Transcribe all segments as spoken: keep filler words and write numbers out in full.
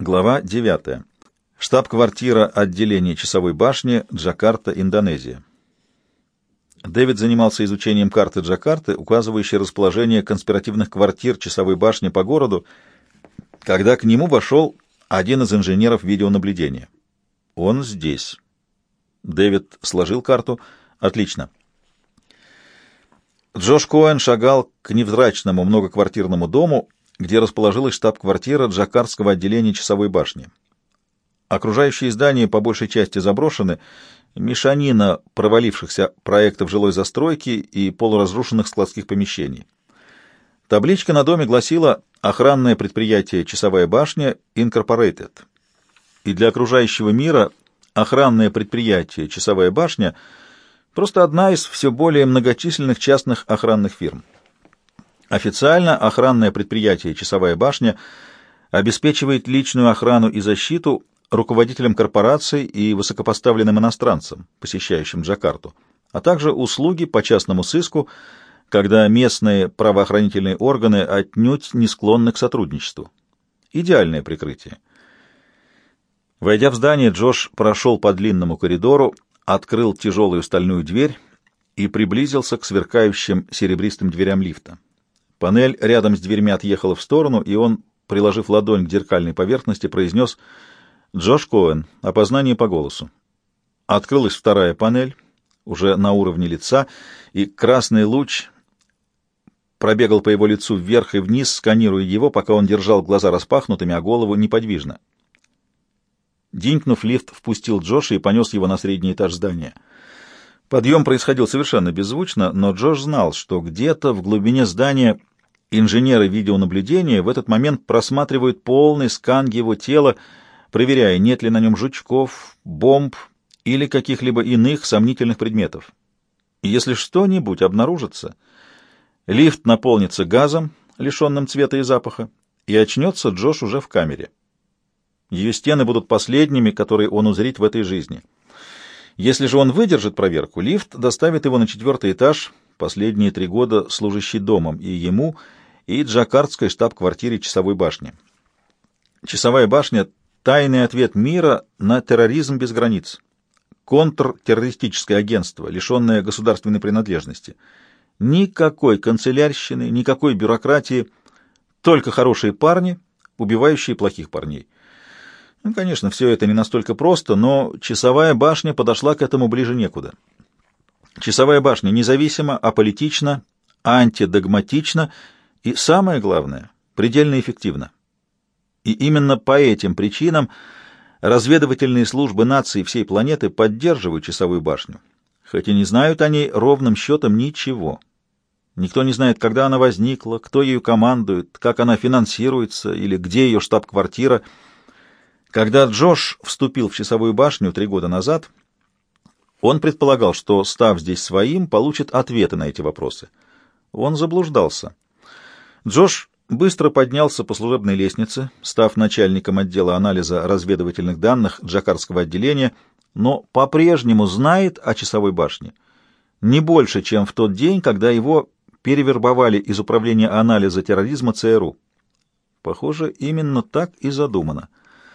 Глава девятая. Штаб-квартира отделения часовой башни, Джакарта, Индонезия. Дэвид занимался изучением карты Джакарты, указывающей расположение конспиративных квартир часовой башни по городу, когда к нему вошел один из инженеров видеонаблюдения. «Он здесь». Дэвид сложил карту. «Отлично». Джош Коэн шагал к невзрачному многоквартирному дому, где расположилась штаб-квартира Джакартского отделения часовой башни. Окружающие здания по большей части заброшены, мешанина провалившихся проектов жилой застройки и полуразрушенных складских помещений. Табличка на доме гласила «Охранное предприятие «Часовая башня Инкорпорейтед». И для окружающего мира охранное предприятие «Часовая башня» просто одна из все более многочисленных частных охранных фирм. Официально охранное предприятие «Часовая башня» обеспечивает личную охрану и защиту руководителям корпораций и высокопоставленным иностранцам, посещающим Джакарту, а также услуги по частному сыску, когда местные правоохранительные органы отнюдь не склонны к сотрудничеству. Идеальное прикрытие. Войдя в здание, Джош прошел по длинному коридору, открыл тяжелую стальную дверь и приблизился к сверкающим серебристым дверям лифта. Панель рядом с дверьми отъехала в сторону, и он, приложив ладонь к зеркальной поверхности, произнес «Джош Коэн. Опознание по голосу». Открылась вторая панель, уже на уровне лица, и красный луч пробегал по его лицу вверх и вниз, сканируя его, пока он держал глаза распахнутыми, а голову неподвижно. Динькнув, лифт впустил Джоша и понес его на средний этаж здания. Подъем происходил совершенно беззвучно, но Джош знал, что где-то в глубине здания инженеры видеонаблюдения в этот момент просматривают полный скан его тела, проверяя, нет ли на нем жучков, бомб или каких-либо иных сомнительных предметов. И если что-нибудь обнаружится, лифт наполнится газом, лишенным цвета и запаха, и очнется Джош уже в камере. Ее стены будут последними, которые он узрит в этой жизни. Если же он выдержит проверку, лифт доставит его на четвертый этаж, последние три года служащий домом и ему, и Джакартской штаб-квартире часовой башни. Часовая башня — тайный ответ мира на терроризм без границ. Контртеррористическое агентство, лишенное государственной принадлежности. Никакой канцелярщины, никакой бюрократии, только хорошие парни, убивающие плохих парней. Ну, конечно, все это не настолько просто, но часовая башня подошла к этому ближе некуда. Часовая башня независима, аполитична, антидогматична и, самое главное, предельно эффективна. И именно по этим причинам разведывательные службы наций всей планеты поддерживают часовую башню, хоть и не знают о ней ровным счетом ничего. Никто не знает, когда она возникла, кто ею командует, как она финансируется или где ее штаб-квартира. Когда Джош вступил в часовую башню три года назад, он предполагал, что, став здесь своим, получит ответы на эти вопросы. Он заблуждался. Джош быстро поднялся по служебной лестнице, став начальником отдела анализа разведывательных данных Джакартского отделения, но по-прежнему знает о часовой башне не больше, чем в тот день, когда его перевербовали из управления анализа терроризма ЦРУ. Похоже, именно так и задумано.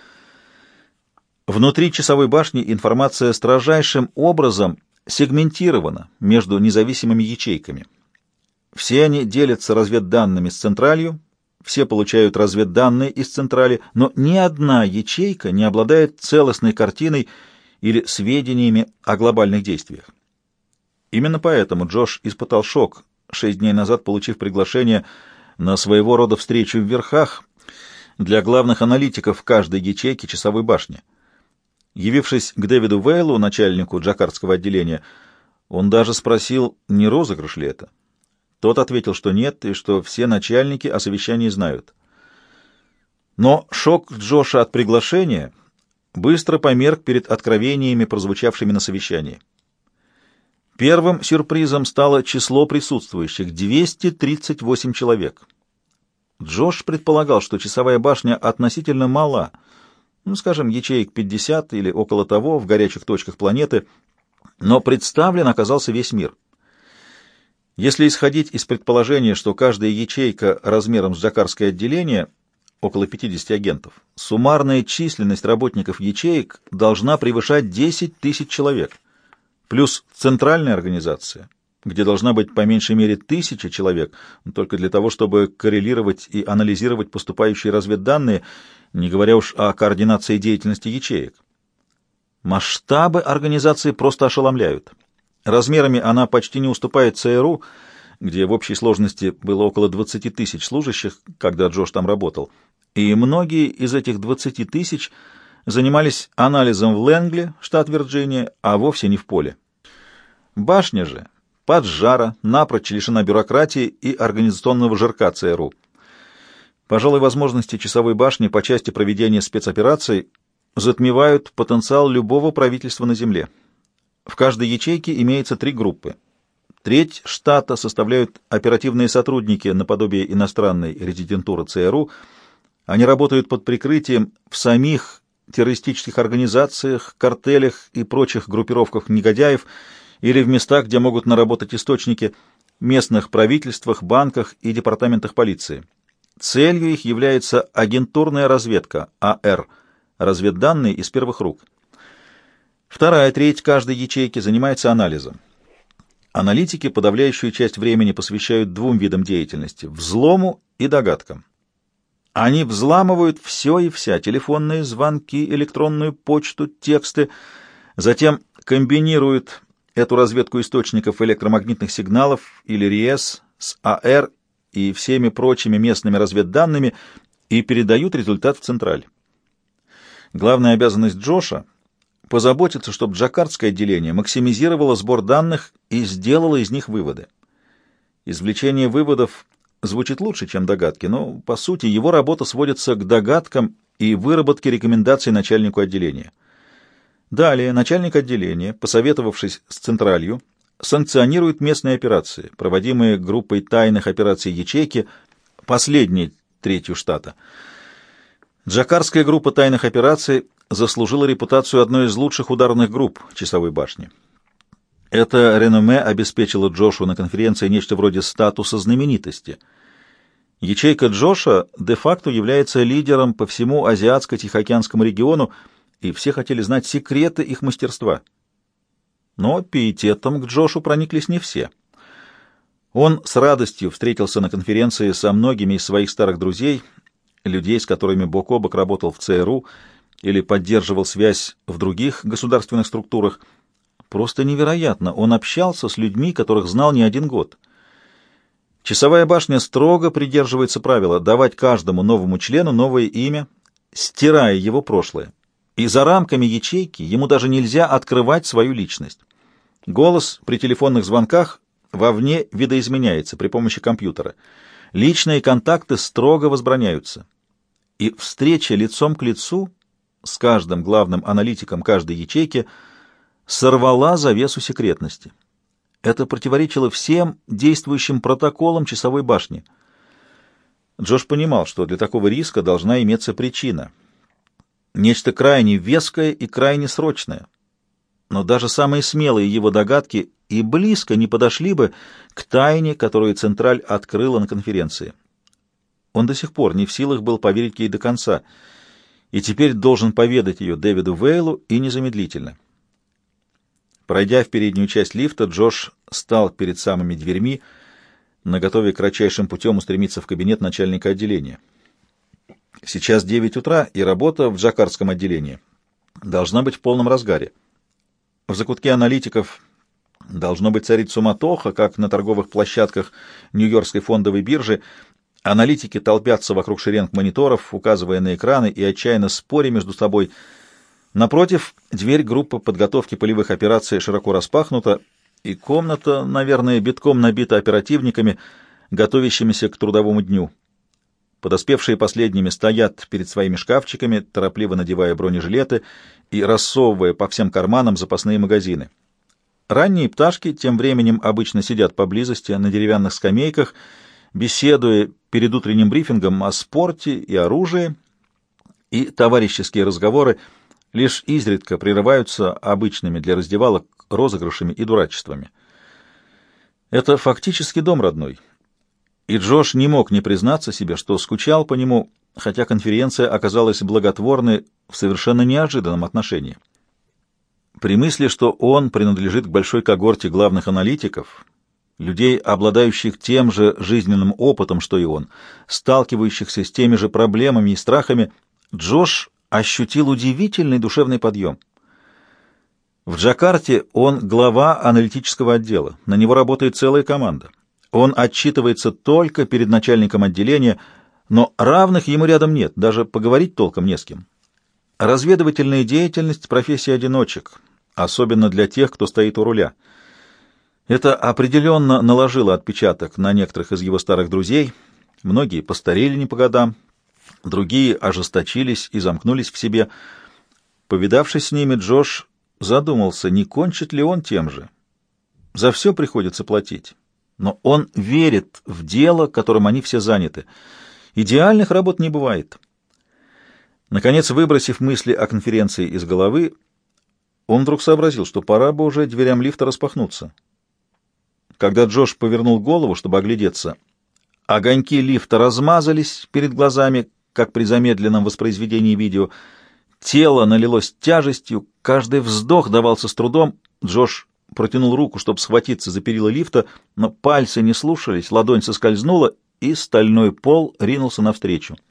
Внутри часовой башни информация строжайшим образом сегментирована между независимыми ячейками. Все они делятся разведданными с централью, все получают разведданные из централи, но ни одна ячейка не обладает целостной картиной или сведениями о глобальных действиях. Именно поэтому Джош испытал шок, шесть дней назад получив приглашение на своего рода встречу в верхах для главных аналитиков каждой ячейки часовой башни. Явившись к Дэвиду Вейлу, начальнику Джакартского отделения, он даже спросил, не розыгрыш ли это. Тот ответил, что нет, и что все начальники о совещании знают. Но шок Джоша от приглашения быстро померк перед откровениями, прозвучавшими на совещании. Первым сюрпризом стало число присутствующих — двести тридцать восемь человек. Джош предполагал, что часовая башня относительно мала, ну, скажем, ячеек пятьдесят или около того в горячих точках планеты, но представлен оказался весь мир. Если исходить из предположения, что каждая ячейка размером с джакартское отделение, около пятидесяти агентов, суммарная численность работников ячеек должна превышать десять тысяч человек, плюс центральная организация, где должна быть по меньшей мере тысяча человек, только для того, чтобы коррелировать и анализировать поступающие разведданные, не говоря уж о координации деятельности ячеек. Масштабы организации просто ошеломляют. Размерами она почти не уступает ЦРУ, где в общей сложности было около двадцати тысяч служащих, когда Джош там работал, и многие из этих двадцати тысяч занимались анализом в Лэнгли, штат Вирджиния, а вовсе не в поле. Башня же поджара, напрочь лишена бюрократии и организационного жирка ЦРУ. Пожалуй, возможности часовой башни по части проведения спецопераций затмевают потенциал любого правительства на Земле. В каждой ячейке имеется три группы. Треть штата составляют оперативные сотрудники наподобие иностранной резидентуры ЦРУ. Они работают под прикрытием в самих террористических организациях, картелях и прочих группировках негодяев или в местах, где могут наработать источники, местных правительствах, банках и департаментах полиции. Целью их является агентурная разведка, АР, разведданные из первых рук. Вторая треть каждой ячейки занимается анализом. Аналитики подавляющую часть времени посвящают двум видам деятельности — взлому и догадкам. Они взламывают все и вся — телефонные звонки, электронную почту, тексты, затем комбинируют эту разведку источников электромагнитных сигналов или РИЭС с АР и всеми прочими местными разведданными и передают результат в Централь. Главная обязанность Джоша — позаботиться, чтобы джакардское отделение максимизировало сбор данных и сделало из них выводы. Извлечение выводов звучит лучше, чем догадки, но, по сути, его работа сводится к догадкам и выработке рекомендаций начальнику отделения. Далее начальник отделения, посоветовавшись с Централью, санкционирует местные операции, проводимые группой тайных операций ячейки, последней третью штата. Джакардская группа тайных операций заслужила репутацию одной из лучших ударных групп часовой башни. Это реноме обеспечило Джошу на конференции нечто вроде статуса знаменитости. Ячейка Джоша де-факто является лидером по всему Азиатско-Тихоокеанскому региону, и все хотели знать секреты их мастерства. Но пиететом к Джошу прониклись не все. Он с радостью встретился на конференции со многими из своих старых друзей, людей, с которыми бок о бок работал в ЦРУ или поддерживал связь в других государственных структурах. Просто невероятно, он общался с людьми, которых знал не один год. Часовая башня строго придерживается правила давать каждому новому члену новое имя, стирая его прошлое. И за рамками ячейки ему даже нельзя открывать свою личность. Голос при телефонных звонках вовне видоизменяется при помощи компьютера. Личные контакты строго возбраняются. И встреча лицом к лицу с каждым главным аналитиком каждой ячейки сорвала завесу секретности. Это противоречило всем действующим протоколам часовой башни. Джош понимал, что для такого риска должна иметься причина. Нечто крайне веское и крайне срочное. Но даже самые смелые его догадки и близко не подошли бы к тайне, которую Централь открыла на конференции. Он до сих пор не в силах был поверить ей до конца, и теперь должен поведать ее Дэвиду Вейлу и незамедлительно. Пройдя в переднюю часть лифта, Джош стал перед самыми дверьми, наготове кратчайшим путем устремиться в кабинет начальника отделения. Сейчас девять утра, и работа в джакардском отделении должна быть в полном разгаре. В закутке аналитиков должно быть царить суматоха, как на торговых площадках Нью-Йоркской фондовой биржи. Аналитики толпятся вокруг шеренг мониторов, указывая на экраны и отчаянно споря между собой. Напротив, дверь группы подготовки полевых операций широко распахнута, и комната, наверное, битком набита оперативниками, готовящимися к трудовому дню. Подоспевшие последними стоят перед своими шкафчиками, торопливо надевая бронежилеты и рассовывая по всем карманам запасные магазины. Ранние пташки тем временем обычно сидят поблизости на деревянных скамейках, беседуя перед утренним брифингом о спорте и оружии, и товарищеские разговоры лишь изредка прерываются обычными для раздевалок розыгрышами и дурачествами. Это фактически дом родной, и Джош не мог не признаться себе, что скучал по нему хотя конференция оказалась благотворной в совершенно неожиданном отношении. При мысли, что он принадлежит к большой когорте главных аналитиков, людей, обладающих тем же жизненным опытом, что и он, сталкивающихся с теми же проблемами и страхами, Джош ощутил удивительный душевный подъем. В Джакарте он глава аналитического отдела, на него работает целая команда. Он отчитывается только перед начальником отделения, но равных ему рядом нет, даже поговорить толком не с кем. Разведывательная деятельность — профессия одиночек, особенно для тех, кто стоит у руля. Это определенно наложило отпечаток на некоторых из его старых друзей, многие постарели не по годам, другие ожесточились и замкнулись в себе. Повидавшись с ними, Джош задумался, не кончит ли он тем же. За все приходится платить, но он верит в дело, которым они все заняты. Идеальных работ не бывает. Наконец, выбросив мысли о конференции из головы, он вдруг сообразил, что пора бы уже дверям лифта распахнуться. Когда Джош повернул голову, чтобы оглядеться, огоньки лифта размазались перед глазами, как при замедленном воспроизведении видео. Тело налилось тяжестью, каждый вздох давался с трудом. Джош протянул руку, чтобы схватиться за перила лифта, но пальцы не слушались, ладонь соскользнула, и стальной пол ринулся навстречу.